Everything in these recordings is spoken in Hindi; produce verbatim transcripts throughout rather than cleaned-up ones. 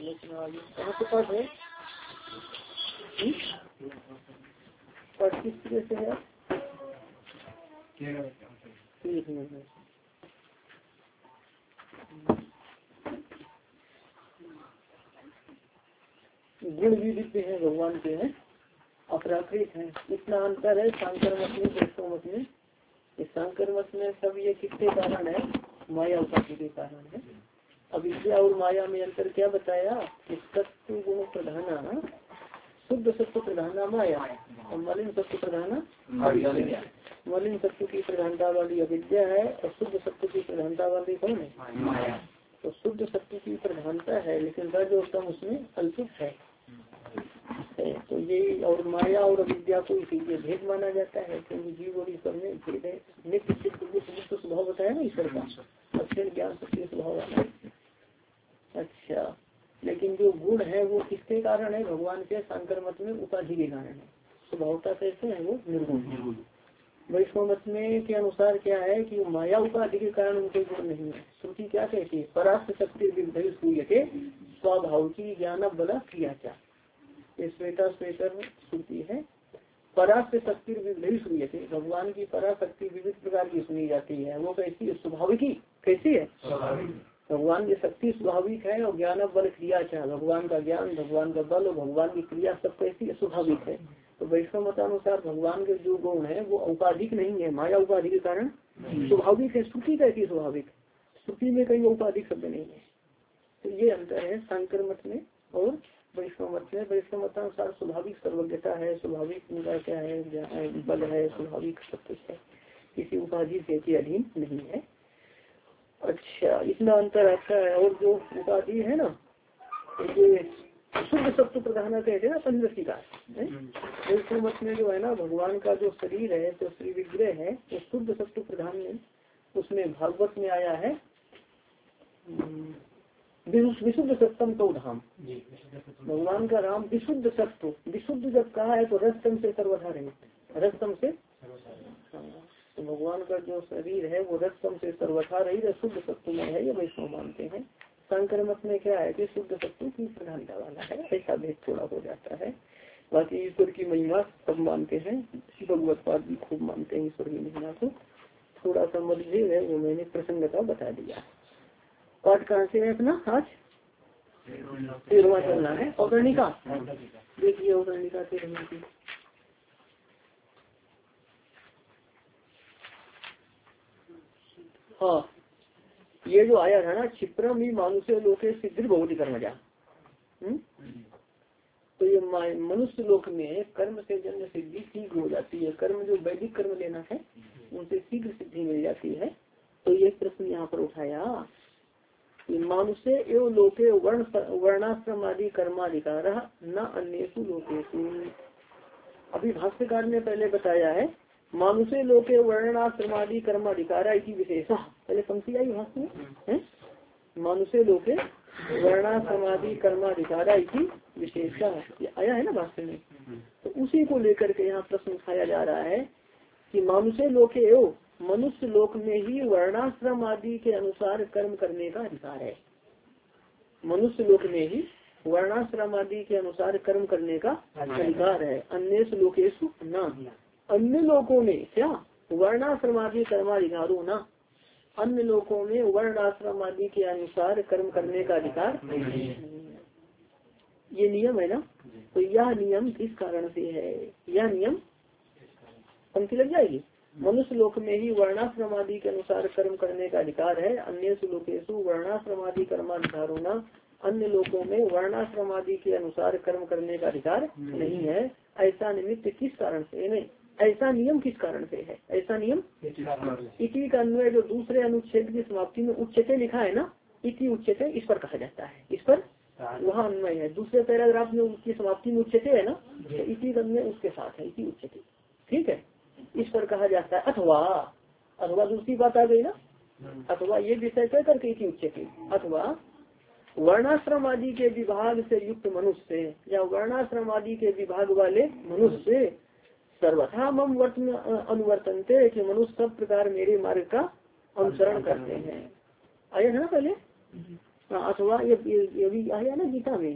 कहाँ से पाठ है? पाठ किस तरह से है? ठीक है। गुण भी दिव्य है, भगवान के हैं, अपराकृत है। इतना अंतर है शांकर मत में वैष्णव मत में। इस शांकर मत में सब ये किसके कारण है? माया उपाधि के कारण है। अविद्या और माया में अंतर क्या बताया कि सत्व गुण प्रधाना शुद्ध सत्व प्रधाना माया और मलिन सत्व प्रधाना मलिन सत्व की प्रधानता वाली अविद्या है और शुद्ध सत्व की प्रधानता वाली कौन है? माया। तो शुद्ध सत्व की प्रधानता है लेकिन रजोत्तम उसमें अल्पित है। तो ये और माया और अविद्या को इसीलिए भेद माना जाता है क्योंकि जीव और ईश्वर में भेद है। नित्य चित्त स्वभाव बताया ना ईश्वर का, अक्षर ज्ञान सत्य स्वभाव वाला। अच्छा, लेकिन जो गुण है वो किसके कारण है? भगवान के शांकर मत में उपाधि के कारण है। स्वभावता कैसे है वो? निर्गुण। वैष्णव मत में के अनुसार क्या है कि माया उपाधि के कारण उनके गुण नहीं है। श्रुति क्या कहती है? परास्त शक्ति विधि सूर्य स्वभाव की ज्ञान बल क्रिया क्या। श्वेता श्वेतर श्रुति है। परास्त शक्ति विधि सूर्य थे, भगवान की पराशक्ति विविध प्रकार की सुनी जाती है। वो कैसी है? स्वाभाविक। कैसी है? भगवान की शक्ति स्वाभाविक है और ज्ञान बल क्रिया क्या, भगवान का ज्ञान, भगवान का बल और भगवान की क्रिया सब कैसी है? स्वाभाविक है। तो वैष्णव मतानुसार भगवान के जो गुण है वो औपाधिक नहीं है, माया उपाधि के कारण स्वाभाविक है। श्रुति कैसी स्वाभाविक? श्रुति में कहीं औपाधिक शब्द नहीं है। तो ये अंतर है शांकर मत में और वैष्णव मत में। वैष्णव मतानुसार स्वाभाविक सर्वज्ञता है, स्वाभाविक उनका क्या है? बल है, स्वाभाविक सब कुछ है, किसी उपाधि के अधीन नहीं है। अच्छा, इतना अंतर आता है। और जो उपाधि है ना ये शुद्ध सत्व प्रधान कहते हैं ना पंचदशी का। वैष्णव मत में जो है ना भगवान का जो शरीर है जो श्री विग्रह है वो शुद्ध सत्व प्रधान में, उसमें भागवत में आया है विशुद्ध सत्तम तो धाम। भगवान का राम विशुद्ध सत्व, विशुद्ध जब कहा है तो रसतम से सर्वथा रहित, रसतम से। तो भगवान का जो शरीर है वो रसतम से सर्वथा रहित शुद्ध सत्व में है, ये वैष्णव मानते हैं। शंकर मत में क्या है कि शुद्ध सत्व की प्रधानता वाला है, ऐसा भेद थोड़ा हो जाता है। बाकी ईश्वर की महिमा सब मानते हैं, भगवत पाद भी खूब मानते हैं ईश्वर की महिमा को। थोड़ा सा मतभेद है वो मैंने प्रसंगता बता दिया। पाठ कहाँ से है अपना? आज तेरहवा चलना है। औकर्णिका देखिए, औकर्णिका तेरहवा की। हाँ, ये जो आया था ना क्षिप्रम ही मानुष्य लोके सिद्धि बहुत कर्म जा। तो ये मनुष्य लोक में कर्म से जन्म सिद्धि शीघ्र हो जाती है। कर्म जो वैदिक कर्म लेना है उनसे शीघ्र सिद्धि मिल जाती है। तो ये प्रश्न यहाँ पर उठाया, मानुष्य एवं लोके वर्ण वर्णाश्रम आदि कर्माधिकार न अन्येषु लोकेषु। अभी भाष्यकार ने पहले बताया है मानुष्य लोके वर्णाश्रम आदि कर्माधिकार इति विशेषा। पहले पंक्ति आई भाष्य में, मानुष्य लोके वर्णाश्रम आदि कर्माधिकार इति विशेषा आया है ना भाष्य में। तो उसी को लेकर के यहाँ प्रश्न उठाया जा रहा है कि मानुष्य लोके एवं मनुष्य लोक में ही वर्णाश्रम आदि के अनुसार कर्म करने का अधिकार है। मनुष्य लोक में ही वर्णाश्रम आदि के अनुसार कर्म करने का अधिकार है। अन्य लोकेशु न, अन्य लोकों में क्या वर्णाश्रम आदि कर्माधिकारों न, अन्य लोकों में वर्णाश्रम आदि के अनुसार कर्म करने का अधिकार नहीं। ये नियम है ना। तो यह नियम किस कारण से है? यह नियम पंक्ति लग जाएगी। मनुष्य लोक में ही वर्णाश्रम आदि के अनुसार कर्म करने का अधिकार है। अन्य लोकेशु वर्णाश्रम आदि कर्माधिकारों न, अन्य लोकों में वर्णाश्रम आदि के अनुसार कर्म करने का अधिकार नहीं है। ऐसा निमित्त किस कारण से नहीं, ऐसा नियम किस कारण से है? ऐसा नियम इति का अन्वय जो दूसरे अनुच्छेद की समाप्ति में उच्चते लिखा है ना, इति उच्चते, इस पर कहा जाता है। इस पर वहाँ अन्वय है। दूसरे पैराग्राफ में उसकी समाप्ति में उच्चते है ना, तो इति का अन्वय उसके साथ है, इति उच्चते। ठीक है, इस पर कहा जाता है। अथवा अथवा दूसरी बात आ गई ना, अथवा ये विषय तय करके इति उच्चते, अथवा वर्णाश्रम आदि के विभाग से युक्त मनुष्य या वर्णाश्रम आदि के विभाग वाले मनुष्य सर्वथा मम वर्तन अनुवर्तनते कि मनुष्य सब प्रकार मेरे मार्ग का अनुसरण करते हैं। आया है ना पहले। अथवा ये ये भी आया ना गीता में,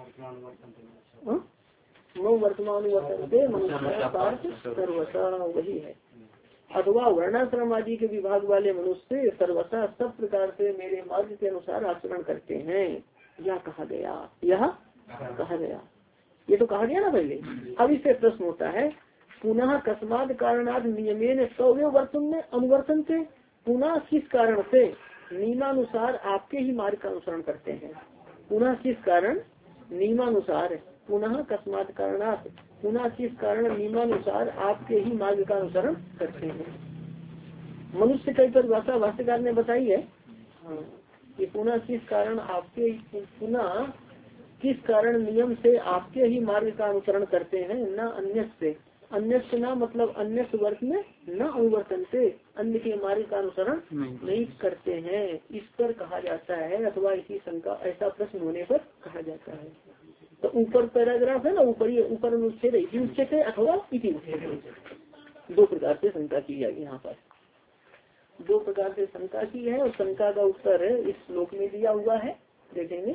नो वर्तमान वर्तनते मनुष्य पार्थ सर्वसा, वही है। अथवा वर्णाश्रम आदि के विभाग वाले मनुष्य सर्वसा सब प्रकार से मेरे मार्ग के अनुसार आचरण करते हैं, यह कहा गया, यह कहा गया, ये तो कहा गया ना पहले। अब इससे प्रश्न होता है, पुनः कस्माद कारणाद नियमेन सौव्य वर्तन में अनुवर्तन से, पुनः किस कारण से नियमानुसार आपके ही मार्ग का अनुसरण करते हैं। पुनः किस कारण नियमानुसार, पुनः कस्माद कारणात, पुनः किस कारण नियमानुसार आपके ही मार्ग का अनुसरण करते हैं। मनुष्य कई परिभाषा भाष्यकार ने बताई है कि पुनः किस कारण आपके, पुनः किस कारण नियम से आपके ही मार्ग का अनुसरण करते हैं, न अन्य से, अन्य से न मतलब अन्य वर्ग में न अनुवर्तन से, अन्य के मार्ग का अनुसरण नहीं करते हैं, इस पर कहा जाता है। अथवा इसी शंका, ऐसा प्रश्न होने पर कहा जाता है। तो ऊपर पैराग्राफ है ना, ऊपर ऊपर अनुच्छेद इति उच्यते अथवा इति उच्यते, दो प्रकार से शंका की जाएगी। यहाँ पर दो प्रकार से शंका की है और शंका का उत्तर इस श्लोक में दिया हुआ है, देखेंगे।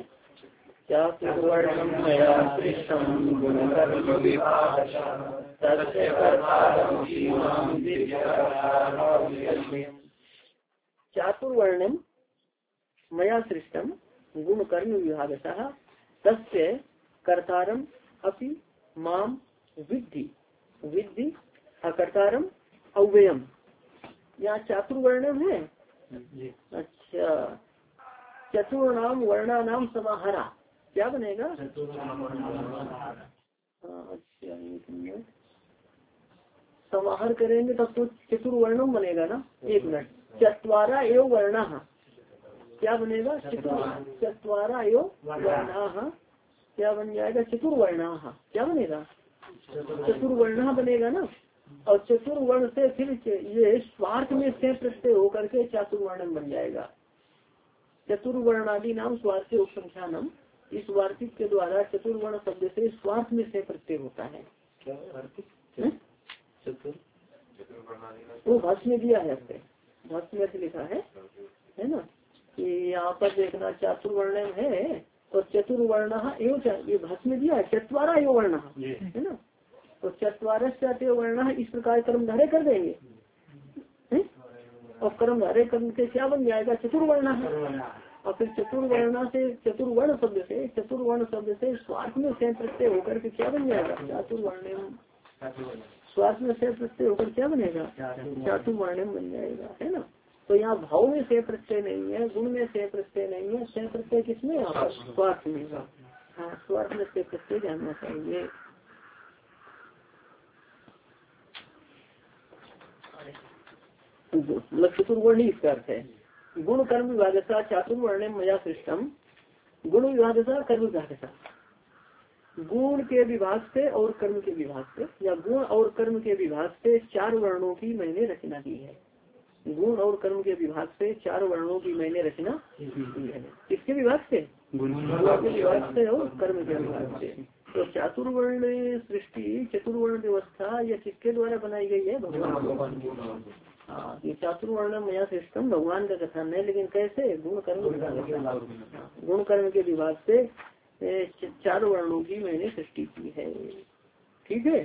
चातुर्वर्ण्यम मया सृष्टम गुण कर्म विभागतः तस्य कर्तारम अपि माम विद्धि विद्धि अकर्तारम अव्ययम। यहाँ चातुर्वर्णम है। अच्छा, चतुर्णाम वर्णानाम समाहारा, क्या बनेगा? अच्छा, समाहार करेंगे तब तो चतुर्वर्णम बनेगा ना। एक मिनट, चत्वारा एवं वर्णा, क्या बनेगा? चत्वारा एवं वर्णा, क्या बन जाएगा? चतुर्वर्णा, क्या बनेगा? चतुर्वर्णा बनेगा ना। और चतुर्वर्ण से फिर ये स्वार्थ में से प्रत्यय होकर के चातुर्वर्णन बन जाएगा। चतुर्वर्णादि नाम स्वार्थ उपसंख्यानम, इस वार्तिक के द्वारा चतुर्वर्ण शब्द से स्वार्थ में से प्रत्यय होता है। वो भाष्य में दिया है, भाष्य में लिखा है है ना कि यहाँ पर देखना चातुर्वर्ण है तो चतुर्वर्ण एवं, ये भाष्य में दिया है चत्वारा एवं वर्ण है ना। तो चत्वारस्या वर्ण इस प्रकार कर्मधारय कर देंगे है? और कर्मधारय कर्म के क्या बन जाएगा? चतुर्वर्ण है। और फिर चतुर्वर्ण से चतुर्वर्ण शब्द से चतुर्वर्ण शब्द से स्वार्थ में से प्रत्यय होकर के क्या बन जाएगा? चातुर्वर्ण। स्वार्थ में से प्रत्यय होकर क्या बनेगा? चातुर्वर्ण बन जाएगा, है ना। तो यहाँ भाव में से प्रत्यय नहीं है, गुण में से प्रत्यय नहीं है, से प्रत्यय किसमें? यहाँ पर स्वार्थ में। हाँ, स्वार्थ में से प्रत्यय जानना चाहिए। मतलब चतुर्वर्ण ही इसका अर्थ है। गुण कर्म विभागता चातुर्वर्ण मया सृष्टम, गुण विभागता कर्म विभागता, गुण के विभाग से और कर्म के विभाग से, या गुण और कर्म के विभाग से चार वर्णों की मैंने रचना की है। गुण और कर्म के विभाग से चार वर्णों की मैंने रचना की है। किसके विभाग से? गुण के विभाग से और कर्म के विभाग से। तो चातुर्वर्ण सृष्टि, चतुर्वर्ण व्यवस्था यह किसके द्वारा बनाई गई है? भगवान। हाँ, ये चातुर्वर्ण मया सिस्टम भगवान का कथन है, लेकिन कैसे? गुण कर्म गुण कर्म के विभाग से चार वर्णों की मैंने सृष्टि की है। ठीक है,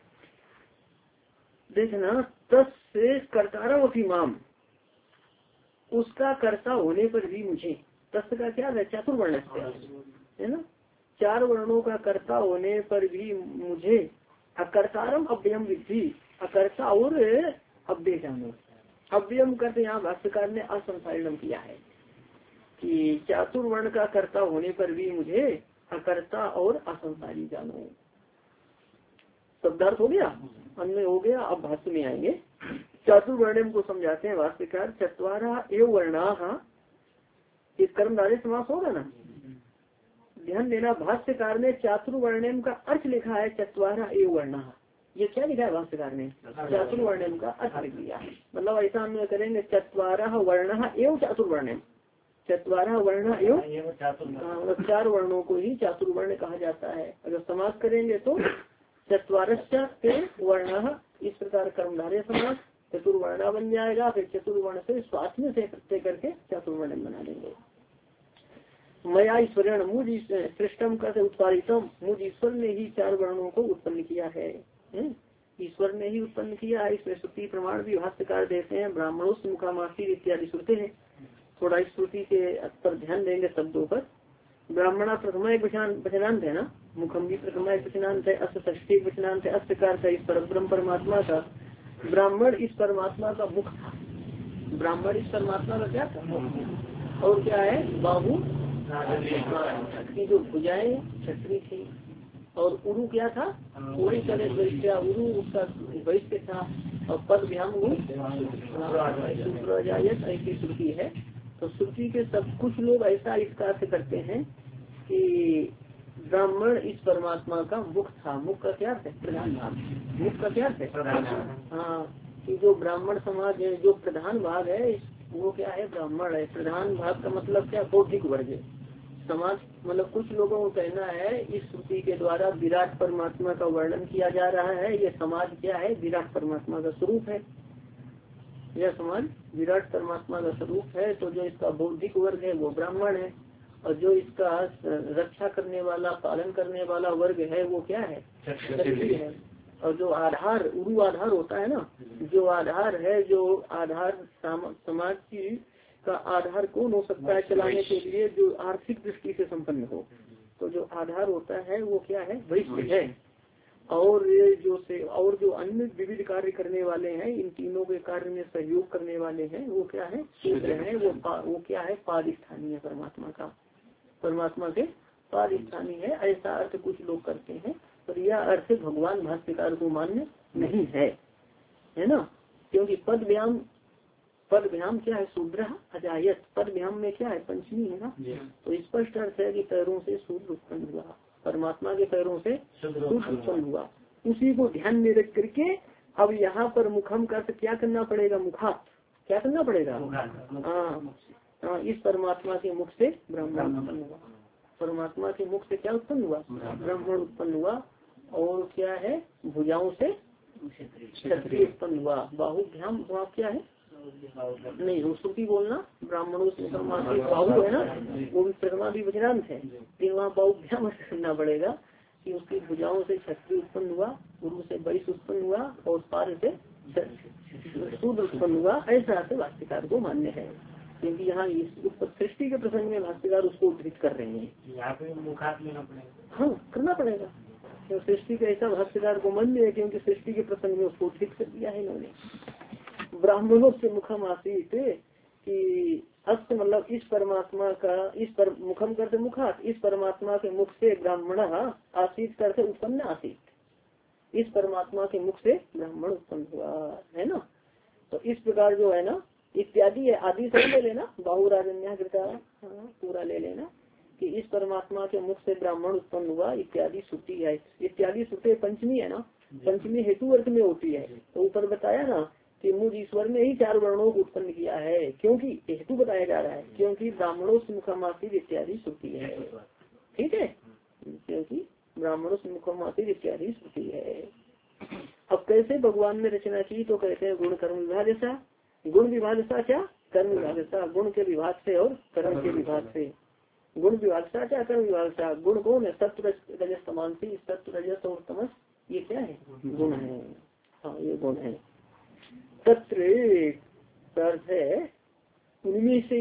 देखना। तस्य कर्तारम अपि माम, उसका कर्ता होने पर भी मुझे, तस्य का क्या है? चातुर्वर्ण से, है ना। चार वर्णों का कर्ता होने पर भी मुझे अकर्तारम अव्ययम विद्धि, अकर्ता और अव्यय जानो। अव्ययम करते यहाँ भाष्यकार ने असंसारणम किया है कि चातुर्वर्ण का कर्ता होने पर भी मुझे अकर्ता और असंसारी जानो। शब्दार्थ हो गया, अन्य हो गया। अब भाष्य में आएंगे। चातुर्वर्णम को समझाते हैं भाष्यकार। चत्वारा एवं वर्णा, इस कर्मधारय समास होगा ना, ध्यान देना। भाष्यकार ने चातुर्वर्णम का अर्थ लिखा है चत्वारा एवं वर्णा। ये क्या लिखा है भाष्यकार ने? चातुर्वर्णम का अर्थ लिख दिया है। मतलब ऐसा हम करेंगे चत्वारा वर्ण एवं चातुर्वर्णम, चत्वारा वर्ण एवं चार वर्णों को ही चातुर्वर्ण कहा जाता है। अगर समास करेंगे तो चत्वारस्य वर्ण, इस प्रकार कर्मधारय समास, चतुर्वर्णा बन जाएगा। फिर चतुर्वर्ण से स्वास्थ्य से प्रत्यय करके चातुर्वर्ण बना देंगे। मया ईश्वरण मुझ सृष्टम का उत्पादितम, मुझ ईश्वर ने ही चार वर्णों को उत्पन्न किया है, ईश्वर ने ही उत्पन्न किया है। इसमें श्रुति प्रमाण भी भाष्यकार देते हैं, ब्राह्मणों से मुखामासी इत्यादि श्रुति है। थोड़ा इस श्रुति के पर ध्यान देंगे शब्दों पर। ब्राह्मणा प्रथमा एक वचनांत है ना, मुखम भी प्रथमा एक वचनांत है, अस्त षष्ठी वचनांत है, अस्त का इस पर ब्रह्म परमात्मा का, ब्राह्मण इस परमात्मा का मुख था, ब्राह्मण इस परमात्मा का क्या था, और क्या है बाहु की जो भुजाएं छत्री थी, और उरु क्या था, उरु करे वैश्या, उरु उसका वैश्य था, और पद भ्याम ऐसी श्रुति है। तो श्रुति के सब कुछ लोग ऐसा इसका अर्थ करते हैं कि ब्राह्मण इस परमात्मा का मुख था। मुख का क्या है, प्रधान भाग, मुख का क्या है, हाँ, कि जो ब्राह्मण समाज है, जो प्रधान भाग है वो क्या है, ब्राह्मण है। प्रधान भाग का मतलब क्या, बौद्धिक वर्ग है समाज, मतलब कुछ लोगों को कहना है इस श्रुति के द्वारा विराट परमात्मा का वर्णन किया जा रहा है, ये समाज क्या है, विराट परमात्मा का स्वरूप है, यह समाज विराट परमात्मा का स्वरूप है। तो जो इसका बौद्धिक वर्ग है वो ब्राह्मण है, और जो इसका रक्षा करने वाला पालन करने वाला वर्ग है वो क्या है, क्षत्रिय है। और जो आधार उरु आधार होता है ना, जो आधार है, जो आधार समाज की का आधार कौन हो सकता है चलाने के लिए, जो आर्थिक दृष्टि से संपन्न हो, तो जो आधार होता है वो क्या है, वैश्य है। और जो से और जो अन्य विविध कार्य करने वाले हैं, इन तीनों के कार्य में सहयोग करने वाले हैं वो क्या है, शूद्र है। वो वो क्या है, पाद स्थानीय परमात्मा का, परमात्मा के पाद स्थानीय है, ऐसा अर्थ कुछ लोग करते हैं। पर यह अर्थ भगवान भाष्यकार को मान्य नहीं है, है ना, क्योंकि पद व्याम, पद व्याम क्या है, शूद्र अजायत, पद व्याम में क्या है, पंचमी है ना, तो स्पष्ट अर्थ है कि पैरों से शूद्र उत्पन्न हुआ, परमात्मा के पैरों से शूद्र उत्पन्न हुआ। उसी को ध्यान में रख करके अब यहाँ पर मुखम का क्या करना पड़ेगा, मुखा क्या करना पड़ेगा, हाँ, इस परमात्मा के मुख से ब्राह्मण उत्पन्न हुआ, परमात्मा के मुख से क्या उत्पन्न हुआ, ब्राह्मण उत्पन्न हुआ। और क्या है, भुजाओं से क्षत्रिय उत्पन्न हुआ। बाहुभ्याम वहाँ क्या है, नहीं वो श्रुति बोलना, ब्राह्मणों से बाहु है ना, वो भी प्रथमा भी वचनांत है, लेकिन वहाँ बाहुभ्याम करना पड़ेगा कि उसकी भुजाओं से क्षत्रिय उत्पन्न हुआ, गुरु से वैश्य उत्पन्न हुआ, और पार से शूद्र उत्पन्न हुआ, ऐसा से भाष्यकार को मान्य है। क्योंकि यहाँ सृष्टि के प्रसंग में भाष्यकार उसको उद्धृत कर रहे हैं, यहाँ पे मुखात लेना पड़ेगा, हाँ करना पड़ेगा, तो सृष्टि का ऐसा भाष्यकार को मान्य है, क्योंकि सृष्टि के प्रसंग में उसको उद्धृत कर दिया है इन्होंने। ब्राह्मणों से मुखम आसीत कि अस्त मतलब इस परमात्मा का, इस पर मुखम करते मुखात, इस परमात्मा के मुख से ब्राह्मण आसीत करते उत्पन्न आसीत, इस परमात्मा के मुख से ब्राह्मण उत्पन्न हुआ है ना। तो इस प्रकार जो है ना, इत्यादि है, आदि से ले लेना, बाहुराजन्या कृता पूरा ले लेना कि इस परमात्मा के मुख से ब्राह्मण उत्पन्न हुआ, इत्यादि श्रुति है। इत्यादि श्रुति पंचमी है ना, पंचमी हेतु अर्थ में होती है। तो ऊपर बताया ना कि मुझ ईश्वर ने ही चार वर्णों को उत्पन्न किया है, क्योंकि हेतु बताया जा रहा है, क्योंकि ब्राह्मणों से मुखमासी इत्यादि श्रुति है, ठीक है, क्योंकि ब्राह्मणों से मुखमासी इत्यादि श्रुति है। अब कैसे भगवान ने रचना की, तो कहते हैं गुण कर्म विभाग ऐसा, गुण विभाग ऐसा क्या, कर्म विभाग ऐसा, गुण के विभाग से और कर्म के विभाग से। गुण विभाग सा क्या, कर्म विभाग सा। गुण कौन है, सत्व रजस तमांसी, सत्व रजस और तमस, ये क्या है, गुण है, हाँ ये गुण है। तत्र अर्थ है उनमें से,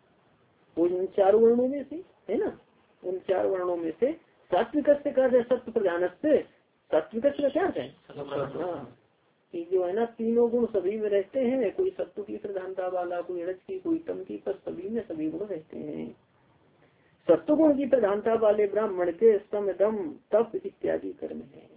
उन चार वर्णों में से, है ना, उन चार वर्णों में से सात्विक से कर सत्व प्रधान से, सात्विक का क्या है, हाँ कि जो है ना तीनों गुण सभी में रहते हैं, कोई सत्व की प्रधानता वाला, कोई रज की, कोई तम की, पर सभी में सभी गुण रहते हैं। सत्व गुण की प्रधानता वाले ब्राह्मण के सम दम तप इत्यादि कर्म है।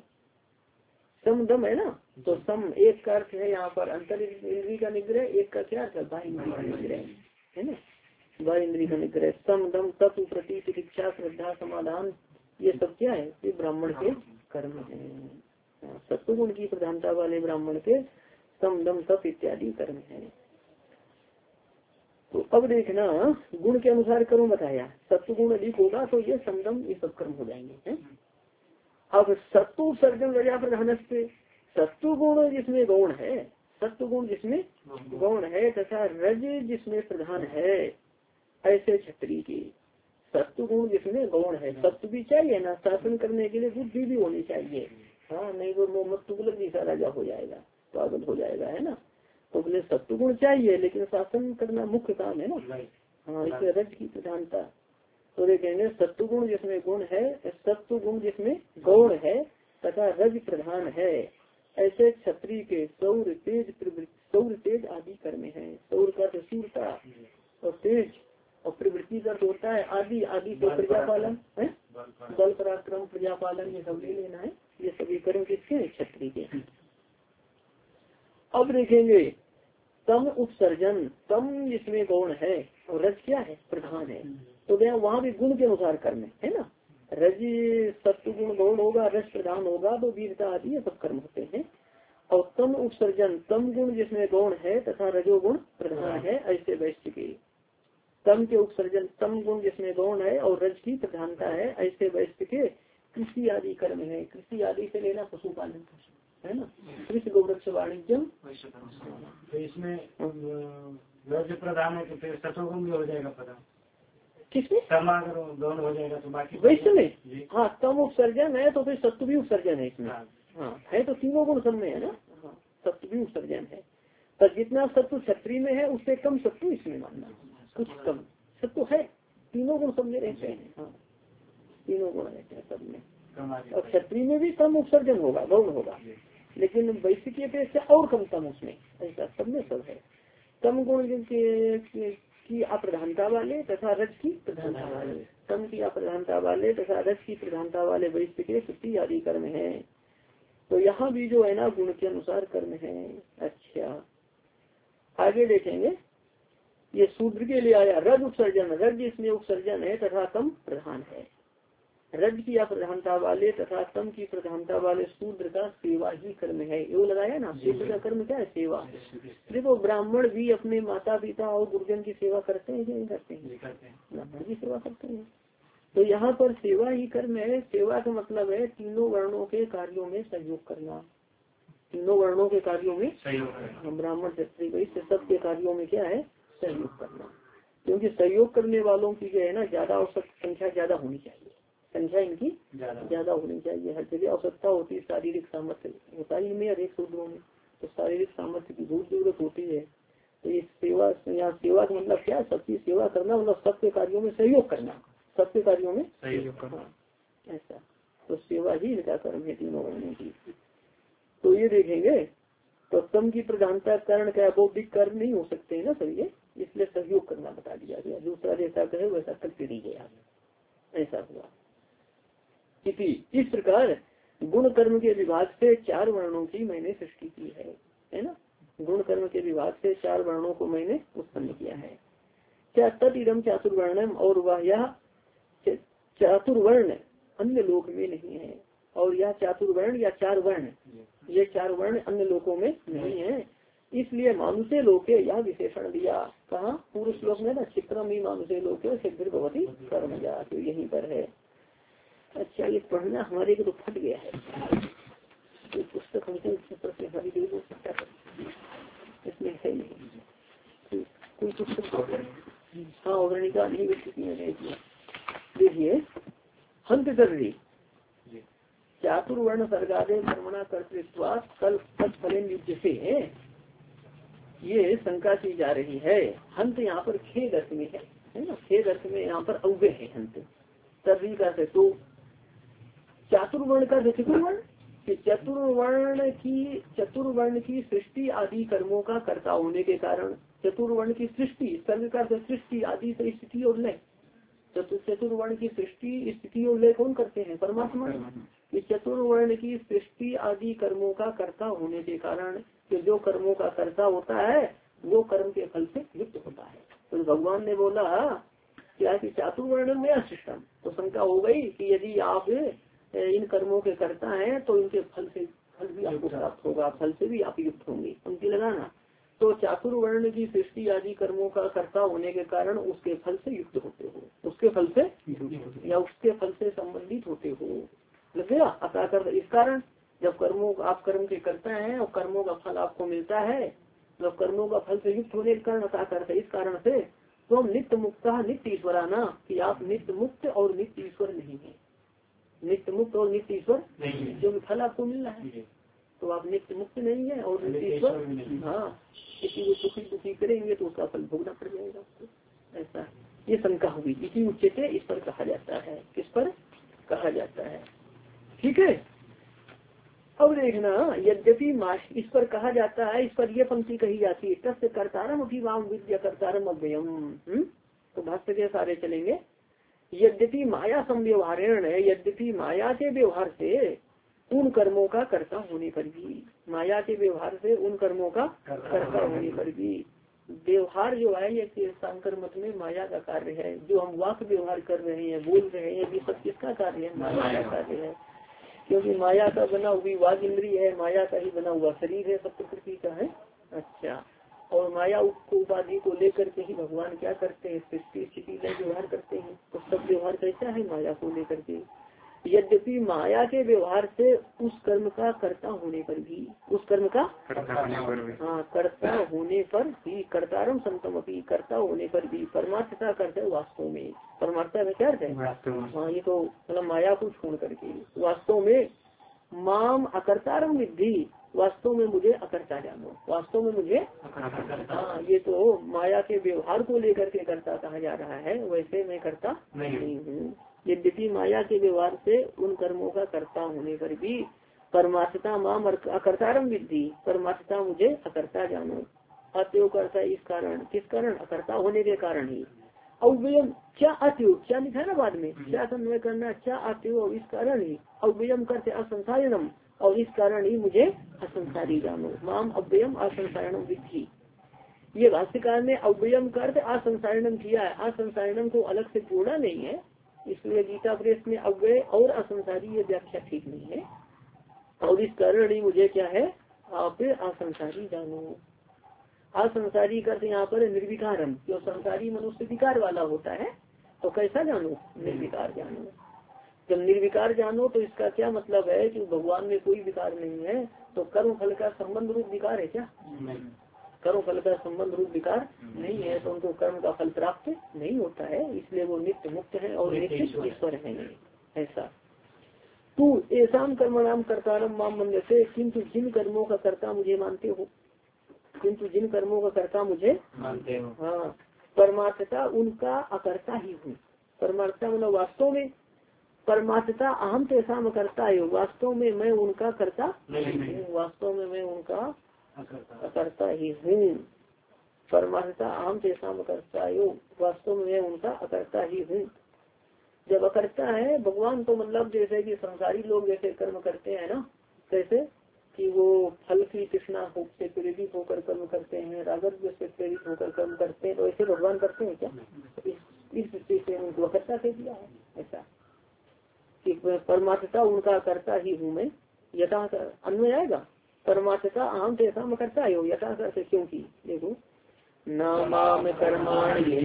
सम दम है ना, तो सम एक का अर्थ है यहाँ पर अंतर इंद्री का निग्रह, एक का क्या है बाह्य इंद्री का निग्रह, है ना, बाह्य इंद्री का निग्रह। सम दम तप प्रति शिक्षा श्रद्धा समाधान, ये सब क्या है, ये ब्राह्मण के कर्म है। सत्व गुण की प्रधानता वाले ब्राह्मण के सम दम तप इत्यादि कर्म है। तो अब देखना गुण के अनुसार कर्म बताया, सत्व गुण अधिक होगा तो ये समदम ये सब कर्म हो जाएंगे, है? अब सत्व सर्जन रजा प्रधान से, सत्व गुण जिसमें गौण है, सत्व गुण जिसमें गौण है तथा रज जिसमें प्रधान है, ऐसे क्षत्रिय की सत्व गुण जिसमें गौण है, सत्व भी चाहिए ना, शासन करने के लिए बुद्धि भी होनी चाहिए। हाँ, नहीं तो मोहम्मद तुगलक जैसा राजा हो जाएगा, पागल हो जाएगा, है ना। तो बोले सत्व गुण चाहिए लेकिन शासन करना मुख्य काम है ना। हाँ, इसलिए रज की प्रधानता। तो देखेंगे सत्व गुण जिसमें गुण है, सत्व गुण जिसमें गौण है तथा रज प्रधान है, ऐसे क्षत्रिय के सौर तेज सौर तेज आदि कर्म है। सौर का सूरता और तेज और प्रवृत्ति का होता है आदि, आदि से प्रजापालन है, बल पराक्रम प्रजापालन ये सब ले लेना है। ये सभी कर्म किसके, क्षत्रिय के। अब देखेंगे तम उपसर्जन, तम जिसमें गौण है और रज क्या है, प्रधान है। तो क्या वहाँ भी गुण के अनुसार कर्म है ना। रज सत्व गुण गौण होगा, रज प्रधान होगा तो वीरता आदि ये सब कर्म होते हैं। और तम उपसर्जन, तम गुण जिसमें गौण है तथा रजोगुण प्रधान है, ऐसे वैश्य के। तम के उपसर्जन, तम गुण जिसमें गौण है और रज की प्रधानता है, ऐसे वैश्य के कृषि आदि कर्म है। कृषि आदि से लेना पशुपालन है ना, कृषि गोवृक्ष वाणिज्यम। तो इसमें रज प्रधान है तो फिर सत्वगुण भी हो जाएगा प्रधान, किसमें तम अगर गौण हो जाएगा तो बाकी वैश्य में। हाँ, तम उपसर्जन है तो फिर सत्व भी उपसर्जन है इसमें। हाँ, है तो तीनों गुण सब में है ना। हाँ, सत्व भी उपसर्जन है। पर जितना सत्व क्षत्रिय में है उससे कम सत्व इसमें मानना, कुछ कम सत्व है। तीनों गुण सब में रहते हैं। हाँ, तीनों गुण रहते हैं सब में। और क्षत्रिय में भी कम उपसर्जन होगा, गौण होगा, लेकिन वैश्य की अपेक्षा और कम तम उसमें, ऐसा सब में सब है। तम गुण की अप्रधानता वाले तथा रज की प्रधानता वाले, तम की अप्रधानता वाले तथा रज की प्रधानता वाले वैश्य के कृषि आदि कर्म है। तो यहाँ भी जो है ना गुण के अनुसार कर्म है। अच्छा, आगे देखेंगे ये शूद्र के लिए आया रज उपसर्जन, रज इसमें उपसर्जन है तथा तम प्रधान है। रज की अप्रधानता वाले तथा तम की प्रधानता वाले शूद्र का सेवा ही कर्म है। यो लगाया ना, शूद्र का कर्म क्या है, सेवा। देखो ब्राह्मण भी अपने माता पिता और गुरुजन की सेवा करते हैं कि नहीं करते हैं, ब्राह्मण की सेवा करते हैं। तो यहाँ पर सेवा ही कर्म है। सेवा का मतलब है तीनों वर्णों के कार्यों में सहयोग करना, तीनों वर्णों के कार्यों में सहयोग, ब्राह्मण क्षत्रिय वैश्य सब के कार्यों में क्या है, सहयोग करना। क्योंकि सहयोग करने वालों की जो है ना ज्यादा आवश्यक संख्या ज्यादा होनी चाहिए, संख्या इनकी ज्यादा होनी चाहिए। हर जगह आवश्यकता होती है, शारीरिक सामर्थ्य होता ही में और एक सूत्रों में, तो शारीरिक सामर्थ्य की बहुत जरूरत होती है। तो ये सेवा, यहाँ सेवा का मतलब क्या, सबकी सेवा करना मतलब सबके कार्यों में सहयोग करना, सबके कार्यों में सहयोग करना, ऐसा। तो सेवा ही इनका कर्म है तीनों वर्णों की। तो ये देखेंगे तो तम की प्रधानता कारण क्या, बौद्धिक कर्म नहीं हो सकते है ना सभी, इसलिए सहयोग करना बता दिया गया। दूसरा जैसा कहे वैसा करके दीजिए, ऐसा हुआ। इस प्रकार गुण कर्म के विभाग से चार वर्णों की मैंने सृष्टि की है, है ना। गुण कर्म के विभाग से चार वर्णों को मैंने उत्पन्न किया है। क्या तदिदम चातुर्वर्णम, और वह यह चातुर्वर्ण अन्य लोक में नहीं है। और यह चातुर्वर्ण या चार वर्ण, ये चार वर्ण अन्य लोकों में नहीं है, इसलिए मानुषे लोके यह विशेषण दिया। कहा पूर्व श्लोक में ना, चित्रम ही मानुषे लोके सिद्धिर भवति कर्म जा, तो यहीं पर है। अच्छा, ये पढ़ना हमारे को तो फट गया है, तो पुस्तक हमको हमारी देवी को सकता है, इसमें है नहीं कोई पुस्तक। हाँ, अग्रणिका नहीं देखिए, हंत कर रही चातुर्वर्ण सर्गादे कर्मणा कर्तृत्वा कल फलन युद्ध से ये शंका की जा रही है। हंत यहाँ पर खेद अर्थ में है, है ना, खेद अर्थ में यहाँ पर अव्यय है हंत तर्री का। तो चातुर्वर्ण का चतुर्वर्ण कि चतुर्वर्ण की चतुर्वर्ण की सृष्टि आदि कर्मों का कर्ता होने के कारण, चतुर्वर्ण की सृष्टि, सर्ग का सृष्टि आदि से स्थिति और लय, चतुर्वर्ण की सृष्टि स्थिति और लय कौन करते हैं, परमात्मा। कि चतुर्वर्ण की सृष्टि आदि कर्मों का कर्ता होने के कारण, कि जो कर्मों का कर्ता होता है वो कर्म के फल से युक्त होता है। तो भगवान ने बोला क्या कि चातुर्वर्ण में अशिष्टम, तो शंका हो गई कि यदि आप इन कर्मों के कर्ता हैं तो इनके फल से फल भी आपको प्राप्त होगा, फल से भी आप युक्त होंगे, उनकी लगाना। तो चातुर्वर्ण की सृष्टि आदि कर्मों का कर्ता होने के कारण उसके फल से युक्त होते हो, उसके फल से या उसके फल से संबंधित होते हो, लग गया। अतः कर इस कारण जब कर्मों आप कर्म के करते हैं और कर्मों का फल आपको मिलता है, जब कर्मों का फल से युक्त होने के कारण अतः करते इस कारण से तो हम नित्य मुक्ता नित्य ईश्वराना, कि आप नित्य मुक्त और नित्य ईश्वर नहीं है। नित्य मुक्त और नित्य ईश्वर जो फल आपको मिल रहा है, तो आप नित्य मुक्त नहीं है और नित्य ईश्वर। हाँ, किसी को सुखी दुखी करेंगे तो उसका फल भोगना पड़ जाएगा आपको। ऐसा ये शंका हुई, इसी उच्चते इस पर कहा जाता है। किस पर कहा जाता है? ठीक है। अब देखना, यद्यपि इस पर कहा जाता है, इस पर ये पंक्ति कही जाती है, तस्य कर्तारम अभिवाम विद्या कर्तारम अव्ययम। तो भाष्य के सारे चलेंगे। यद्यपि माया संव्यवहारेण है, यद्यपि माया के व्यवहार से उन कर्मों का कर्ता होने पर भी, माया के व्यवहार से उन कर्मों का कर्ता होने पर भी, व्यवहार जो है ये शंकर मत में माया का कार्य है। जो हम वाक व्यवहार कर रहे हैं, बोल रहे हैं, ये सब किसका कार्य है? माया का कार्य है। क्योंकि माया का बना हुई वाग इंद्रिय है, माया का ही बना हुआ शरीर है, सब प्रकृति का है। अच्छा, और माया को उपाधि को लेकर के ही भगवान क्या करते हैं? सृष्टि स्थिति में व्यवहार करते हैं। तो सब व्यवहार कैसा है? माया को लेकर के। यद्यपि माया के व्यवहार से उस कर्म का कर्ता होने पर भी, उस कर्म का हाँ कर्ता होने पर भी, कर्तारम संतम अपनी, कर्ता होने पर भी, परमार्थता करते हैं वास्तव में। परमार्थता में क्या है? हाँ, ये तो मतलब माया को छोड़ करके वास्तव में माम अकर्तारम विद्धि, वास्तव में मुझे अकर्ता जानो, वास्तव में मुझे हाँ, ये तो माया के व्यवहार को लेकर के कर्ता कहा जा रहा है, वैसे मैं कर्ता नहीं हूँ। यद्यपि माया के व्यवहार से उन कर्मों का कर्ता होने पर भी, परमार्थता माम अकर्तारम विद्धि, परमार्थता मुझे अकर्ता जानो। अत्योग करता इस कारण, किस कारण? अकर्ता होने के कारण ही। अव्ययम क्या अत्योग, क्या लिखा है ना बाद में, क्या अन्वय करना, क्या अत्योग इस कारण ही। अव्ययम करते असंसारिणम, और इस कारण ही मुझे असंसारी जानो। माम अव्ययम असंसारिणम विद्धि। ये भाष्यकार ने अव्ययम करते असंसारिणम किया है, असंसारिणम को अलग से जोड़ा नहीं है, इसलिए गीता प्रेस में अव्यय और असंसारी ये व्याख्या ठीक नहीं है। और इस कारण ही मुझे क्या है? आप असंसारी जानो। असंसारी करते यहाँ पर निर्विकारम, जो संसारी मनुष्य विकार वाला होता है, तो कैसा जानो? निर्विकार जानो। जब निर्विकार जानो तो इसका क्या मतलब है कि भगवान में कोई विकार नहीं है, तो कर्म फल का संबंध रूप विकार है क्या? कर्म फल का संबंध रूप विकार नहीं है, तो उनको कर्म का फल प्राप्त नहीं होता है, इसलिए वो नित्य मुक्त है और नित्य ईश्वर है। ऐसा तू ऐसा कर्मणाम कर्तारम माम मंदिर से, किंतु जिन कर्मों का कर्ता मुझे मानते हो, किंतु जिन कर्मों का कर्ता मुझे मानते हो, हाँ, परमार्थता उनका अकर्ता ही हूँ। परमार्थता मतलब वास्तव में, परमार्थता अहम तेषा करता है, वास्तव में मैं उनका कर्ता नहीं हूँ, वास्तव में मैं उनका अकर्ता ही हूँ। परमार्थता अहम तेषा करता है, वास्तव में मैं उनका अकर्ता ही हूँ। जब अकर्ता है भगवान, तो मतलब जैसे कि संसारी लोग जैसे कर्म करते हैं ना, कैसे कि वो फल की तृष्णा से प्रेरित होकर कर्म करते हैं, रागद्वेष से प्रेरित होकर कर्म करते हैं, तो ऐसे भगवान करते हैं क्या? इस दृष्टि से उनको अकर्ता कह दिया है। ऐसा कि परमार्थता उनका करता ही हूँ मैं, यथा अन्वय आएगा, परमार्थता आम तेसा में करता है यथा करते, क्योंकि देखो नाम कर्माणि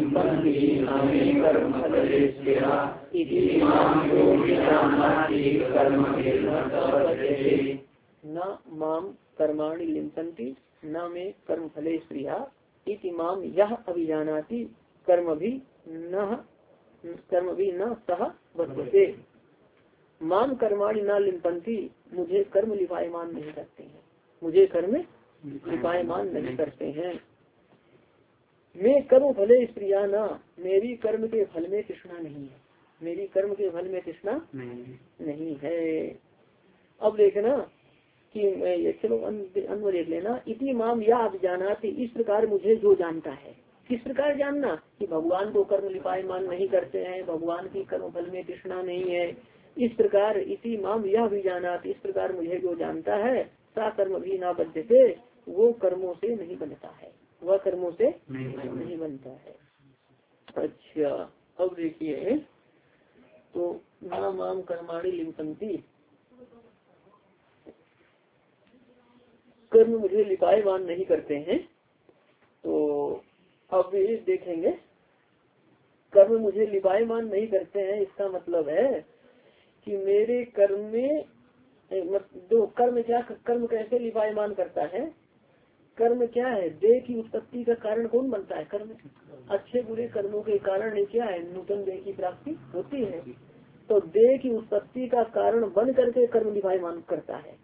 न माम कर्माणि लिंपन्ति न मे कर्म फले स्त्रिया इति माम यह अभिजानाति कर्म भी न कर्म भी न सह वर्तते। माम कर्माणि न लिंपन्ति, मुझे कर्म लिपायमान नहीं करते हैं, मुझे कर्म लिपायमान नहीं करते हैं। मैं कर्म फले स्त्रिया न, मेरी कर्म के फल में तृष्णा नहीं है, मेरी कर्म के फल में तृष्णा नहीं, नहीं है। अब देखना कि चलो अन्य देख लेना, इति माम या आप जाना, इस प्रकार मुझे जो जानता है, किस प्रकार जानना कि भगवान को कर्म लिपायमान नहीं करते हैं, भगवान की कर्म फल में तृष्णा नहीं है, इस प्रकार इति माम यह भी जाना, इस प्रकार मुझे जो जानता है, सा कर्म भी ना बद्धते, वो कर्मों से नहीं बनता है, वह कर्मों से नहीं, नहीं बनता है। अच्छा अब देखिए, तो ना माम कर्माणि लिंपन्ति, कर्म मुझे लिपायमान नहीं करते हैं, तो अब देखेंगे कर्म मुझे लिपायमान नहीं करते हैं, इसका मतलब है कि मेरे कर्म में जो कर्म क्या कर्म कैसे लिपायमान करता है कर्म क्या है? देह की उत्पत्ति का कारण कौन बनता है? कर्म। अच्छे बुरे कर्मों के कारण क्या है? नूतन देह की प्राप्ति होती है। तो देह की उत्पत्ति का कारण बन करके कर्म लिभायमान करता है।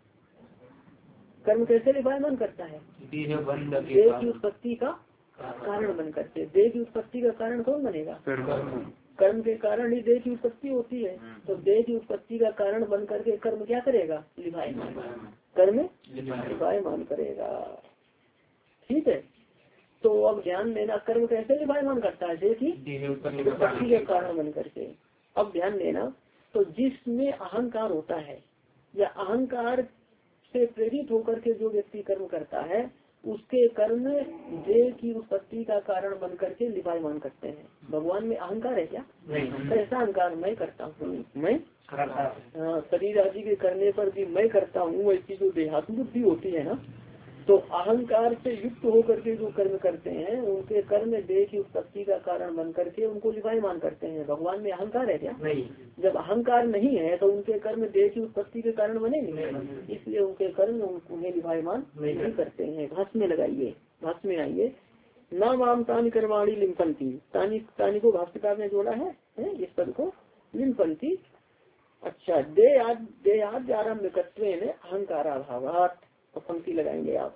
कर्म कैसे लिभायमान करता है? देह की उत्पत्ति का कारण बन करके। देह की उत्पत्ति का कारण कौन बनेगा? कर्म के कारण ही देह की उत्पत्ति होती है। तो देह की उत्पत्ति का कारण बन करके कर्म क्या करेगा? लिभायमान। कर्म लिभायमान करेगा। ठीक है। तो अब ध्यान देना, कर्म कैसे लिभायमान करता है? देह की उत्पत्ति के कारण बन करके। अब ध्यान देना, तो जिसमें अहंकार होता है या अहंकार से प्रेरित होकर के जो व्यक्ति कर्म करता है, उसके कर्म देह की उत्पत्ति का कारण बन करके लिभायमान करते हैं। भगवान में अहंकार है क्या? ऐसा अहंकार मैं करता हूँ, मैं हाँ, शरीर आदि के करने पर भी मैं करता हूँ, ऐसी जो देहात्म बुद्धि होती है ना, तो अहंकार से युक्त होकर के जो कर्म करते हैं, उनके कर्म देह की उत्पत्ति का कारण बन करके उनको लिभायमान करते हैं। भगवान में अहंकार है क्या? नहीं। जब अहंकार नहीं है तो उनके कर्म देह की उत्पत्ति के कारण बनेंगे, इसलिए उनके कर्म उन्हें लिभायमान नहीं करते हैं। भाष्य में लगाइए, भाष्य में आइए। न माम तानी कर्माणी लिम्पंती। तानी तानी को भाष्यकार ने जोड़ा है, है इस पद को, लिम्पंती। अच्छा, दे आद दे आद आरम्भ अहंकाराभावात, तो पंक्ति लगाएंगे आप।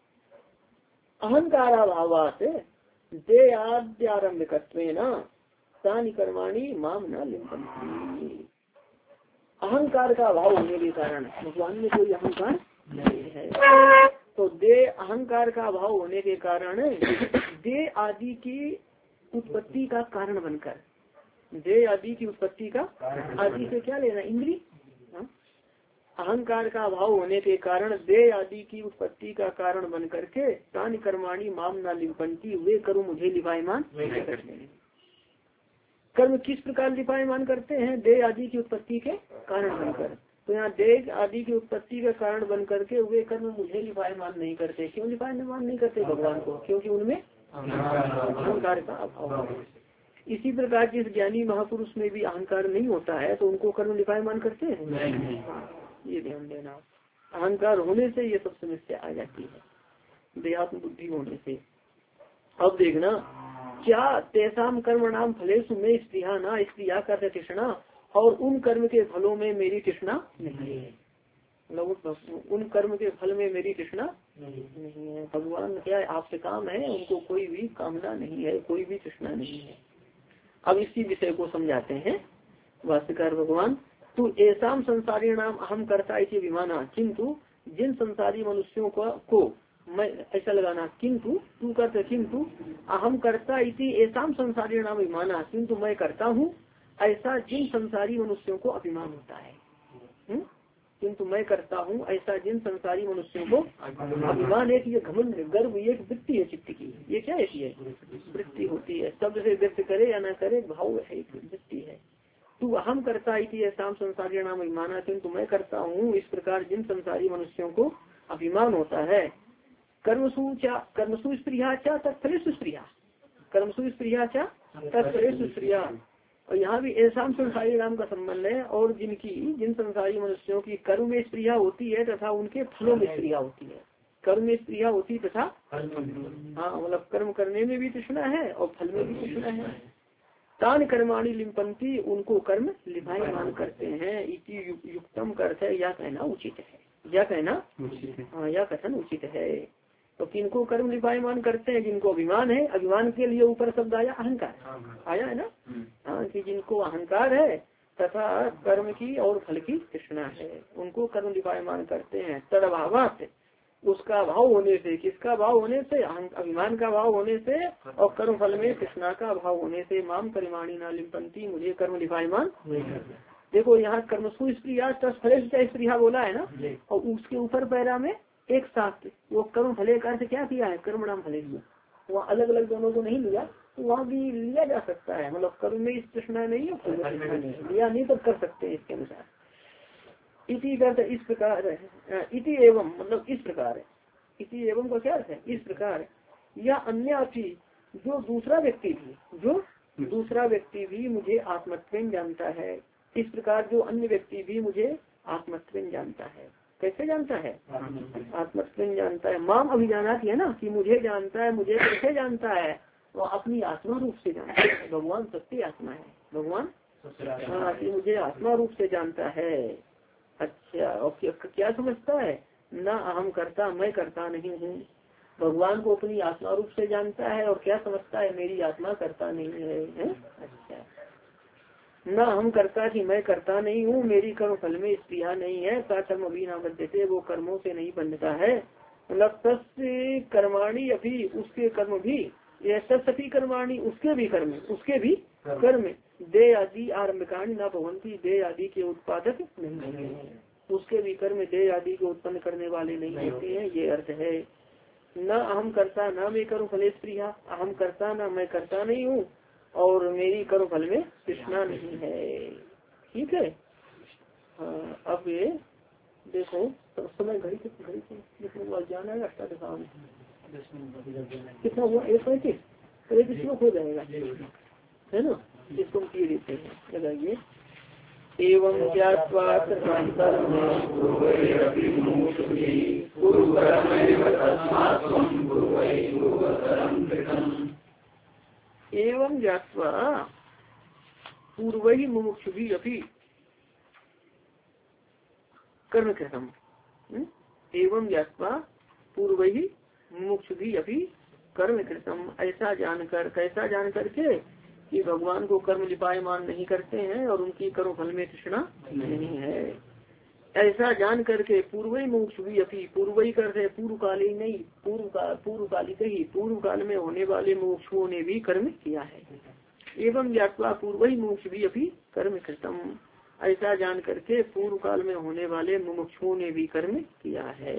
अहंकाराभावात दे आद्यारम्भ तानि कर्माणि माम न लिम्पन्ति। अहंकार का अभाव होने के कारण, भगवान में कोई अहंकार नहीं है, तो दे अहंकार का अभाव होने के कारण दे आदि की उत्पत्ति का कारण बनकर, दे आदि की उत्पत्ति का, आदि से क्या लेना? इंद्री। अहंकार का अभाव होने के कारण देह आदि की उत्पत्ति का कारण बन करके तानि कर्माणि माम न लिम्पन्ति, वे कर्म मुझे लिभायमान नहीं करते हैं। कर्म किस प्रकार लिभायमान करते हैं? देह आदि की उत्पत्ति के कारण बनकर। तो यहाँ देह आदि की उत्पत्ति का कारण बन करके वे कर्म मुझे लिभायमान नहीं करते। क्यों लिभायमान नहीं करते भगवान को? क्योंकि उनमें अहंकार का अभाव है। इसी प्रकार जिस ज्ञानी महापुरुष में भी अहंकार नहीं होता है तो उनको कर्म लिभायमान करते हैं। ये ध्यान देना, अहंकार होने से ये सब समस्या आ जाती है, देहात्म बुद्धि होने से। अब देखना, क्या तेसाम कर्म नाम फलेषु में स्त्रिया ना स्त्रिया कर तृष्णा, और उन कर्म के फलों में मेरी तृष्णा नहीं है। मतलब उन कर्म के फल में मेरी तृष्णा नहीं है। भगवान क्या आपसे काम है, उनको कोई भी कामना नहीं है, कोई भी तृष्णा नहीं है। अब इसी विषय को समझाते हैं भाष्यकार भगवान। तू ऐसा संसारी नाम अहम करता इसे विमाना, किंतु जिन संसारी मनुष्यों को, को मैं ऐसा लगाना, किंतु तू करते किंतु अहम करता इति ऐसा संसारी नाम विमाना, किंतु मैं करता हूँ ऐसा जिन संसारी मनुष्यों को अभिमान होता है। हुँ? किंतु मैं करता हूँ ऐसा जिन संसारी मनुष्यों को अभिमान है कि ये घमंड गर्व, ये एक वृत्ति है चित्त की। ये क्या है? ये वृत्ति होती है, शब्द से व्यक्त करे या ना करे, भाव है, एक वृत्ति है। तू अहम करता है शाम संसारी नाम अभिमाना, किंतु मैं करता हूँ इस प्रकार जिन संसारी मनुष्यों को अभिमान होता है। कर्मसु चा कर्मसु स्प्रिया चा तत्फलेषु स्प्रिया, कर्मसु स्प्रिया चा तत्फलेषु स्प्रिया। और यहाँ भी ऐसा संसारी नाम का संबंध है, और जिनकी जिन संसारी मनुष्यों की कर्म में स्प्रिया होती है तथा उनके फलों में स्प्रिया होती है। कर्म में स्प्रिया होती तथा हाँ, मतलब कर्म करने में भी तृष्णा है और फल में भी तृष्णा है। तान कर्माणि लिम्पन्ति, उनको कर्म लिभायमान करते हैं। इति युक्तम करते है, या कहना उचित है, या कहना हाँ, या कथन उचित है। तो किनको कर्म लिभायमान करते हैं? जिनको अभिमान है। अभिमान के लिए ऊपर शब्द आया अहंकार, आया है ना, हाँ, कि जिनको अहंकार है तथा कर्म की और फल की तृष्णा है, उनको कर्म लिभायमान करते हैं। तदभावात, उसका भाव होने से, किसका भाव होने से? अभिमान का भाव होने से और कर्म फल में कृष्णा का भाव होने से। माम कर्माणि न लिम्पन्ति, मुझे कर्म लिभायमान। देखो यहाँ कर्मसु स्त्रिया तत्फलेषु च स्त्रिया बोला है ना, और उसके ऊपर पैरा में एक साथ वो कर्म फले का अर्थ क्या किया है? कर्म नाम फलेषु। वहाँ अलग अलग दोनों को नहीं लिया, तो वहाँ भी लिया जा सकता है। मतलब कर्म में इस तृष्णा नहीं है, फल में तृष्णा नहीं, लिया नहीं तो कर सकते हैं इसके अनुसार। इति करते इस प्रकार, इति एवं मतलब इस प्रकार, इति एवं का क्या अर्थ है? इस प्रकार। या अन्य अति, जो दूसरा व्यक्ति भी, जो दूसरा व्यक्ति भी मुझे आत्मत्वेन जानता है, इस प्रकार जो अन्य व्यक्ति भी मुझे आत्मत्वेन जानता है। कैसे जानता है? आत्मत्वेन जानता है। माम अभिजानाति है ना कि मुझे जानता है। मुझे कैसे जानता है? वो अपनी आत्मा रूप से जानता है। भगवान सत्य आत्मा है। भगवान हाँ कि मुझे आत्मा रूप से जानता है। अच्छा, और क्या, क्या समझता है? ना अहम करता, मैं करता नहीं हूँ। भगवान को अपनी आत्मा रूप से जानता है और क्या समझता है? मेरी आत्मा करता नहीं है, है? अच्छा, न हम करता कि मैं करता नहीं हूँ, मेरी कर्म फल में स्त्रिया नहीं है, कर्म अभी ना बंधते, वो कर्मों से नहीं बंधता है। मतलब तस्य कर्माणी अभी, उसके कर्म भी, सभी कर्माणी, उसके भी कर्म, उसके भी कर्म दे आदि आरम्भकाणी न भवंती, दे आदि के उत्पादक नहीं होते, उसके भी कर्म दे आदि को उत्पन्न करने वाले नहीं होते हैं। ये अर्थ है। न अहम करता न मैं कर्म फले स्त्रिया, अहम करता न मैं करता नहीं हूँ और मेरी कर्म फल में तृष्णा नहीं है। ठीक है। हाँ, अब ये देखो तो समय घड़ी से घड़ी से कितना जाना है? अष्टादशा कितना हुआ? एक पैंतीस, तो एक श्लोक हो जाएगा, है ना? इसको हम किए देते हैं। लगाइए। एवं ज्ञात्वा एवं ज्ञात्वा पूर्व ही मुमुक्षु भी अपनी कर्म कृतम। एवं ज्ञात्वा पूर्व ही मुमुक्षु भी अपनी कर्म कृतम। ऐसा जानकर, कैसा जान करके कि भगवान को कर्म लिपायमान नहीं करते हैं और उनकी कर्म फल में तृष्णा नहीं है। ऐसा जान करके पूर्व ही मुमुक्षु भी अपनी, पूर्व ही करते पूर्व काल ही नहीं, पूर्व का पूर्व कालिक ही, पूर्व काल में होने वाले मुमुक्षुओं ने भी कर्म किया है। एवं ज्ञात्वा पूर्व ही मुमुक्षु भी अपनी कर्म कृतम। ऐसा जान करके पूर्व काल में होने वाले मुमुक्षुओं ने भी कर्म किया है।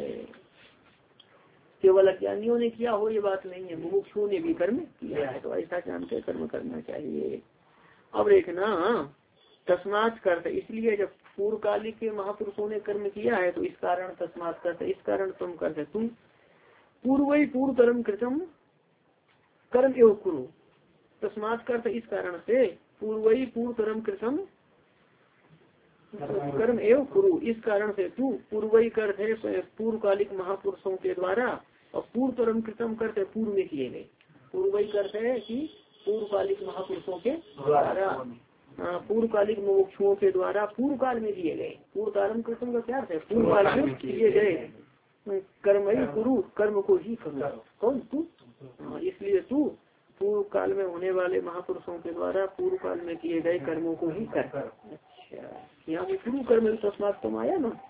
केवल अज्ञानियों ने किया हो ये बात नहीं है, मुमुक्षुओं ने भी कर्म किया है। तो ऐसा जानकर कर्म करना चाहिए। अब देखना तस्मात् कर्त, इसलिए जब पूर्व कालिक के महापुरुषों ने कर्म किया है तो इस कारण तस्मात् कर्त, इस कारण तुम करते, तुम पूर्व ही पूर्व कर्म कृतम कर्म एवं कुरु। तस्मात् कर्त, इस कारण से पूर्व ही पूर्व कर्म कृतम कर्म एवं कुरु, इस कारण से तू पूर्व ही करते है पूर्व कालिक महापुरुषों के द्वारा, और पूर्व कर्म कृतम करते पूर्व में किए गए। पूर्व ही करते है कि पूर्व कालिक महापुरुषों के द्वारा, पूर्व कालिक मुमुक्षुओं के द्वारा पूर्व काल में दिए गए। पूर्व कर्म कृतम का क्या है? पूर्व काल में किए गए कर्म ही कुरु, कर्म को ही करो। कौन? तू। इसलिए तू पूर्व काल में होने वाले महापुरुषों के द्वारा पूर्व काल में किए गए कर्मों को ही कर। अच्छा, यहाँ पे पूर्व कर्म तस्मात् तुम आया ना।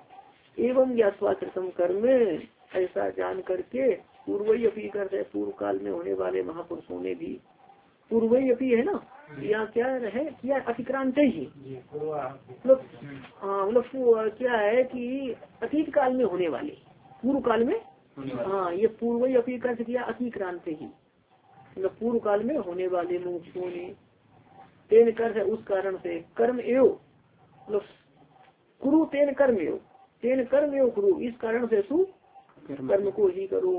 एवं ज्ञात्वा कृतम कर्म, ऐसा जान करके पूर्व ही अपी करते, पूर्व काल में होने वाले महापुरुषों ने भी पूर्व ही अपी है ना, यहाँ क्या है? क्या अतिक्रांत ही मतलब, हाँ मतलब क्या है कि अतीत काल में होने वाले, पूर्व काल में, हाँ ये पूर्व ही अपी कर किया अतिक्रांत ही, मतलब पूर्व काल में होने वाले मुमुक्षुओं ने तेन कर है उस कारण से कर्म एव मतलब कुरु तेन कर्म एव, तेन कर्म एव कुरु, इस कारण से तू कर्म को ही करो।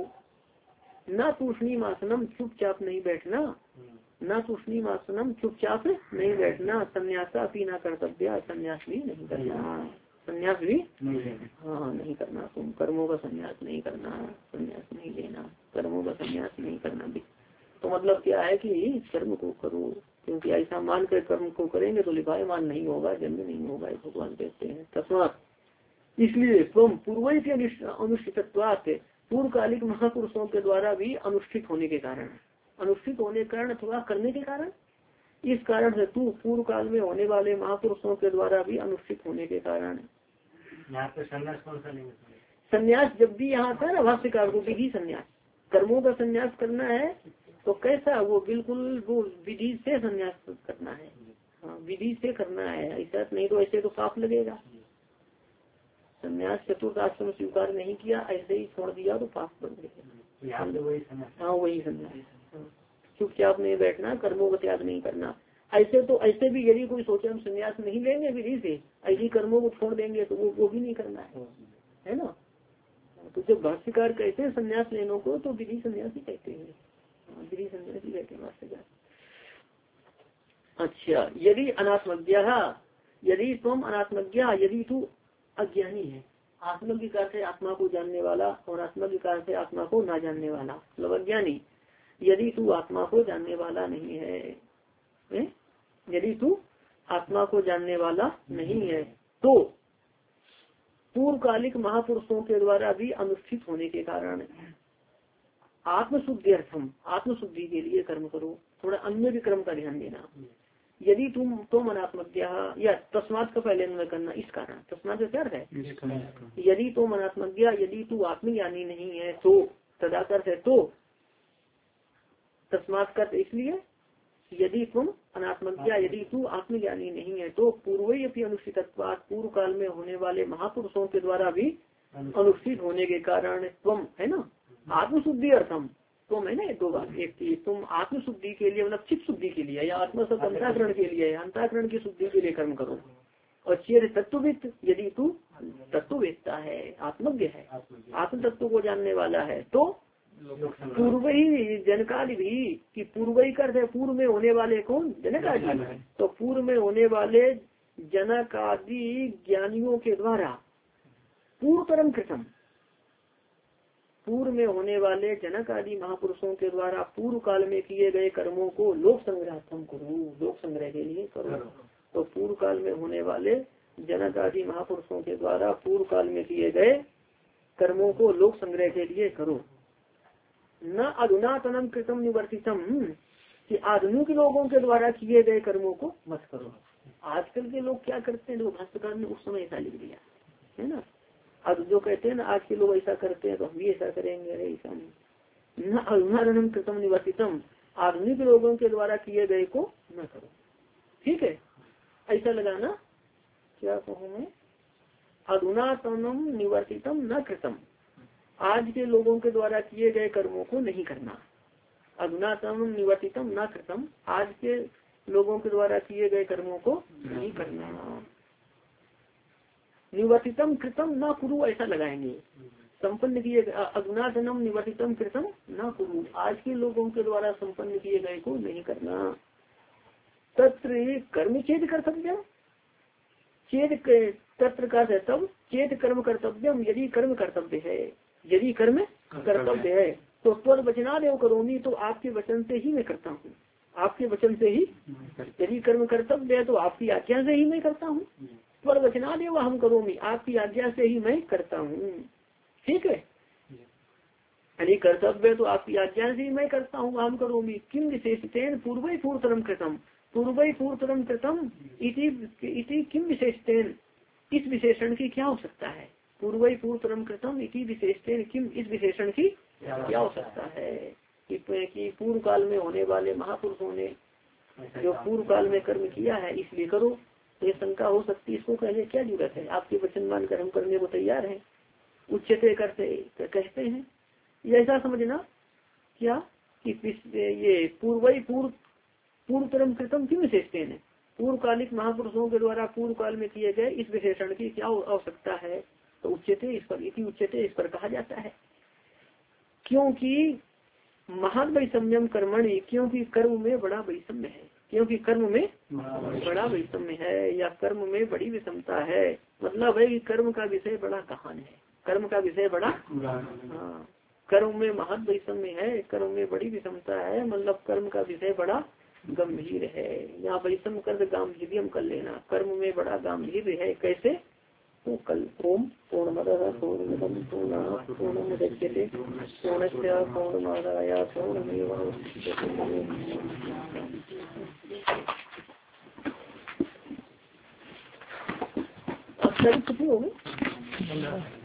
न तूषणीम आसनम, चुपचाप नहीं बैठना, न तूषणीम आसनम, चुपचाप नहीं बैठना, संन्यासा भी ना कर्तव्य, संन्यास भी नहीं करना, संन्यास भी हाँ नहीं करना, तुम कर्मों का संन्यास नहीं करना, संन्यास नहीं लेना, कर्मों का संन्यास नहीं करना भी। तो मतलब क्या है कि कर्म को करो, क्योंकि ऐसा मान कर कर्म को करेंगे तो लिपायमान नहीं होगा, जन्म नहीं होगा, भगवान कहते हैं। तस्मात्, इसलिए तुम पूर्व के अनुष्ठितत्वात्, पूर्वकालिक महापुरुषों के द्वारा भी अनुष्ठित होने के कारण, अनुष्ठित होने के कारण अथवा करने के कारण, इस कारण से तू पूर्व काल में होने वाले महापुरुषों के द्वारा भी अनुष्ठित होने के कारण। यहाँ पे संन्यास कौन सा नहीं? संन्यास जब भी यहाँ था ना भाष्यकार को, विधि संन्यास, कर्मों का संन्यास करना है तो कैसा, वो बिल्कुल वो विधि से संन्यास करना है, हाँ विधि से करना है, ऐसा नहीं तो ऐसे तो पाप लगेगा। संन्यास चतुर्थ आश्रम स्वीकार नहीं किया, ऐसे ही छोड़ दिया तो पाप बन गया। हाँ वही संन्यास, चुपचाप नहीं बैठना, कर्मों का त्याग नहीं करना। ऐसे तो ऐसे भी यदि कोई सोचे हम संन्यास नहीं लेंगे विधि से, ऐसी कर्मों को छोड़ देंगे तो वो वो भी नहीं करना है, है ना। तो जब भाष्यकार कहते हैं संन्यास लेने को तो विधि संन्यास ही कहते हैं, विधि संन्यास ही कहते हैं भाष्यकार। अच्छा, यदि अनात्मज्ञा, यदि तुम अनात्मज्ञा, यदि तू अज्ञानी है, आत्मविकार से आत्मा को जानने वाला और आत्मविकार से आत्मा को ना जानने वाला, मतलब अज्ञानी। यदि तू आत्मा को जानने वाला नहीं है, है? यदि तू आत्मा को जानने वाला नहीं है तो पूर्वकालिक महापुरुषों के द्वारा भी अनुष्ठित होने के कारण आत्मशुद्धि अर्थम, आत्मशुद्धि के लिए कर्म करो। थोड़ा अन्य भी कर्म का ध्यान देना। यदि तुम तो मनात्मक या तस्मात का पहले अन्वय करना, इस कारण तस्मात का क्या है, यदि तो मनात्मक यदि तू आत्मज्ञानी नहीं है तो, तदाकर है तो, तस्मात कर इसलिए यदि तुम अनात्मक यदि तू आत्मज्ञानी नहीं है तो पूर्व अपनी अनुष्ठित पूर्व काल में होने वाले महापुरुषों के द्वारा भी अनुष्ठित होने के कारण तुम, है ना, आत्मशुद्धि अर्थम, तुम है ना दो बात, एक चीज तुम आत्मशुद्धि के लिए मतलब चित्त शुद्धि के लिए या आत्मा सब अंतःकरण के लिए, अंतःकरण की शुद्धि के लिए कर्म करो। और चेर तत्वविद, यदि तू तत्ववेत्ता है, आत्मज्ञ है, आत्म तत्व को जानने वाला है तो पूर्व ही जनकादि भी कि पूर्व ही कर दे, पूर्व में होने वाले कौन, जनकादि, तो पूर्व में होने वाले जनकादि ज्ञानियों के द्वारा पूर्व परम कृतम, पूर्व में होने वाले जनक आदि महापुरुषों के द्वारा पूर्व काल में किए गए कर्मों को लोक संग्रहार्थम करो, लोक संग्रह के लिए करो। तो पूर्व काल में होने वाले जनक आदि महापुरुषों के द्वारा पूर्व काल में किए गए कर्मों को लोक संग्रह के लिए करो। न अधुनातनम कृतम निवर्तितम, कि आधुनिक लोगों के द्वारा किए गए कर्मों को मत करो। आजकल के लोग क्या करते हैं, जो भाष्यकार ने उस समय ऐसा लिख दिया है ना, अब जो कहते हैं ना आज के लोग ऐसा करते हैं तो हम भी ऐसा करेंगे, अरे ऐसा नहीं। न अधुनातनम कृतम निवर्तितम, आधुनिक लोगों के द्वारा किए गए को न करो। ठीक है, ऐसा लगाना, क्या कहूँ मैं, अधुनातनम निवर्तितम न कृतम, आज के लोगों के द्वारा किए गए कर्मों को नहीं करना। अधुनातनम निवर्तितम न कृतम, आज के लोगों के द्वारा किए गए कर्मों को नहीं करना। निवर्तितम कृतम न कुरु, ऐसा लगाएंगे, संपन्न किए अधुनातनम निवर्तितम कृतम न कुरु, आज के लोगों के द्वारा संपन्न किए गए को नहीं करना। तत्र कर्म चेत कर्तव्य, चेत तत्र का तब चेत कर्म कर्तव्यम, यदि कर्म कर्तव्य है, यदि कर्म कर्तव्य है तो त्वर वचना देव करोमी, तो आपके वचन से ही मैं करता हूँ, आपके वचन से ही। यदि कर्म कर्तव्य है तो आपकी आज्ञा से ही मैं करता हूँ। त्वर वचना देव हम करोमी, आपकी आज्ञा से ही मैं करता हूँ। ठीक है, यदि कर्तव्य तो आपकी आज्ञा से ही मैं करता हूँ, हम करोमी। किम विशेषतेन पूर्व पूर्वतरम कृतम, पूर्व पूर्वतरम कृतम इति किम विशेषतेन, इस विशेषण की क्या हो सकता है, पूर्व पूर्वतरम कृतम इति विशेषतेन किम, इस विशेषण की क्या हो सकता है कि पूर्व काल में होने वाले महापुरुषों ने जो पूर्व काल में कर्म किया है इसलिए करो। तो ये शंका हो सकती है, इसको कहने क्या जरूरत है, आपके वचन मानकर हम करने को तैयार हैं, उच्चते करते कहते हैं। ये ऐसा समझना क्या कि ये पूर्व पूर्व पूर्वतरम कृतम किम विशेषतेन है, पूर्वकालिक महापुरुषों के द्वारा पूर्व काल में किए गए इस विशेषण की क्या आवश्यकता है। तो उच्चते, इस पर इति उच्चते, इस पर कहा जाता है क्योंकि महान वैषम्यम कर्मणि, क्योंकि कर्म में बड़ा वैषम्य है, क्योंकि कर्म में बड़ा वैषम्य है या कर्म में बड़ी विषमता है। मतलब है कि कर्म का विषय बड़ा गहन है, कर्म का विषय बड़ा, हाँ, कर्म में महद वैषम्य है, कर्म में बड़ी विषमता है, मतलब कर्म का विषय बड़ा गंभीर है। यहाँ वैषम कर गांभीर्यम कर लेना, कर्म में बड़ा गंभीर है। कैसे, तो कल ओम पूर्णमदः पूर्णमिदं पूर्णात् पूर्णमुदच्यते पूर्णस्य पूर्णमादाय पूर्णमेवावशिष्यते। अब सही कितनी होगी?